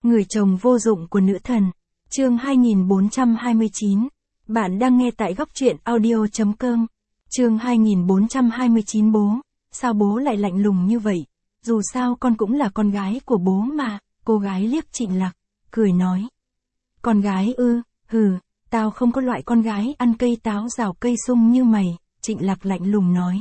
Người chồng vô dụng của nữ thần. Chương 2429. Bạn đang nghe tại góc truyện audio.com. Chương 2429. Bố, sao bố lại lạnh lùng như vậy? Dù sao con cũng là con gái của bố mà. Cô gái liếc Trịnh Lạc, cười nói. Con gái ư? Hừ, tao không có loại con gái ăn cây táo rào cây sung như mày. Trịnh Lạc lạnh lùng nói.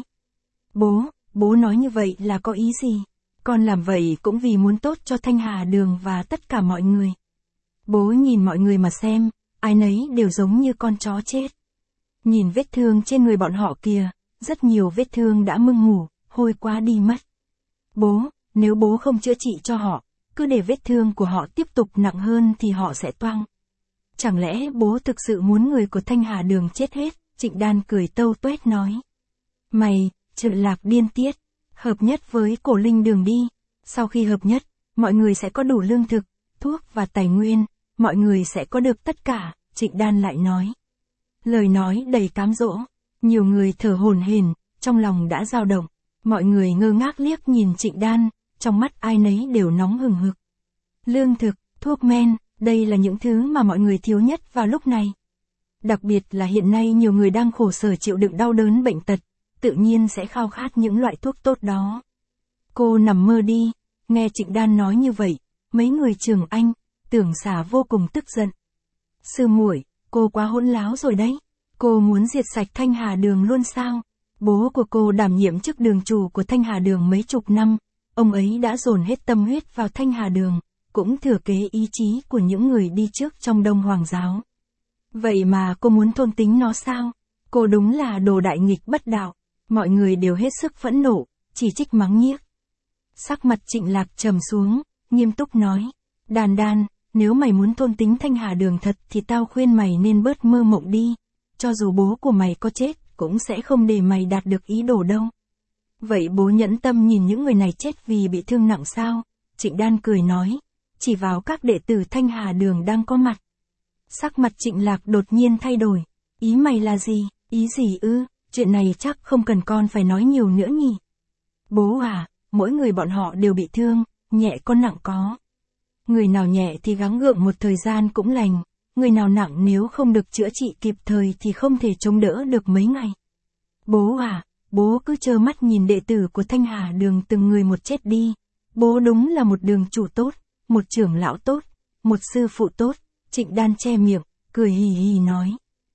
Bố nói như vậy là có ý gì? Con làm vậy cũng vì muốn tốt cho Thanh Hà Đường và tất cả mọi người. Bố nhìn mọi người mà xem, ai nấy đều giống như con chó chết. Nhìn vết thương trên người bọn họ kìa, rất nhiều vết thương đã mưng mủ, hôi quá đi mất. Bố, nếu bố không chữa trị cho họ, cứ để vết thương của họ tiếp tục nặng hơn thì họ sẽ toang. Chẳng lẽ bố thực sự muốn người của Thanh Hà Đường chết hết? Trịnh Đan cười tâu tuét nói. Mày, Trịnh Lạc điên tiết, hợp nhất với Cổ Linh Đường đi. Sau khi hợp nhất, mọi người sẽ có đủ lương thực, thuốc và tài nguyên, mọi người sẽ có được tất cả, Trịnh Đan lại nói. Lời nói đầy cám dỗ, nhiều người thở hổn hển, trong lòng đã dao động, mọi người ngơ ngác liếc nhìn Trịnh Đan, trong mắt ai nấy đều nóng hừng hực. Lương thực, thuốc men, đây là những thứ mà mọi người thiếu nhất vào lúc này. Đặc biệt là hiện nay nhiều người đang khổ sở chịu đựng đau đớn bệnh tật, tự nhiên sẽ khao khát những loại thuốc tốt đó. Cô nằm mơ đi, nghe Trịnh Đan nói như vậy, mấy người Trường Anh, Tưởng Xả vô cùng tức giận. Sư muội, cô quá hỗn láo rồi đấy, cô muốn diệt sạch Thanh Hà Đường luôn sao? Bố của cô đảm nhiệm chức đường chủ của Thanh Hà Đường mấy chục năm, ông ấy đã dồn hết tâm huyết vào Thanh Hà Đường, cũng thừa kế ý chí của những người đi trước trong Đông Hoàng giáo. Vậy mà cô muốn thôn tính nó sao? Cô đúng là đồ đại nghịch bất đạo. Mọi người đều hết sức phẫn nộ, chỉ trích mắng nhiếc. Sắc mặt Trịnh Lạc trầm xuống, nghiêm túc nói. Đan Đan, nếu mày muốn thôn tính Thanh Hà Đường thật thì tao khuyên mày nên bớt mơ mộng đi. Cho dù bố của mày có chết, cũng sẽ không để mày đạt được ý đồ đâu. Vậy bố nhẫn tâm nhìn những người này chết vì bị thương nặng sao? Trịnh Đan cười nói, chỉ vào các đệ tử Thanh Hà Đường đang có mặt. Sắc mặt Trịnh Lạc đột nhiên thay đổi. Ý mày là gì? Ý gì ư? Chuyện này chắc không cần con phải nói nhiều nữa nhỉ. Bố à, mỗi người bọn họ đều bị thương, nhẹ có nặng có. Người nào nhẹ thì gắng gượng một thời gian cũng lành, người nào nặng nếu không được chữa trị kịp thời thì không thể chống đỡ được mấy ngày. Bố à, bố cứ trơ mắt nhìn đệ tử của Thanh Hà Đường từng người một chết đi. Bố đúng là một đường chủ tốt, một trưởng lão tốt, một sư phụ tốt. Trịnh Đan che miệng, cười hì hì nói.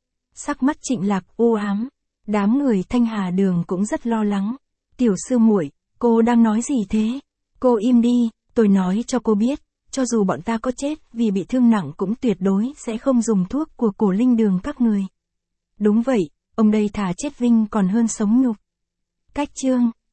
Sắc mắt Trịnh Lạc u ám. Đám người Thanh Hà Đường cũng rất lo lắng. Tiểu sư muội, cô đang nói gì thế? Cô im đi, tôi nói cho cô biết, cho dù bọn ta có chết vì bị thương nặng cũng tuyệt đối sẽ không dùng thuốc của Cổ Linh Đường các người. Đúng vậy, ông đây thà chết vinh còn hơn sống nhục. Cách chương